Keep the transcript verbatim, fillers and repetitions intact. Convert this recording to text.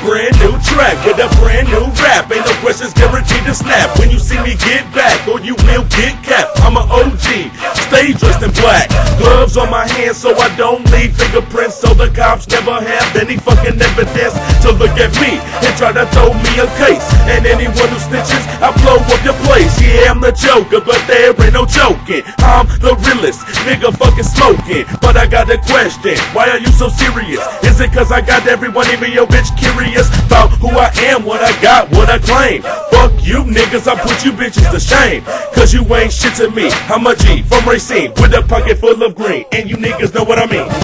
brand new track with a brand new rap. Ain't no questions, guaranteed to snap. When you see me get back, or you will get capped. I'm an O G, stay dressed in black. Gloves on my hands so I don't leave fingerprints, so the cops never have any fucking evidence to look at me and try to throw me a case. And anyone who snitches, I blow up your place. Yeah, I'm the Joker, but there ain't no joking. I'm the realest nigga fucking smoking. But I got a question, why are you so serious? Is it cause I got everyone, even your bitch, curious about who I am, what I got, what I claim? Fuck you niggas, I put you bitches to shame, cause you ain't shit to me. I'm a G from Racine with a pocket full of green, and you niggas know what I mean.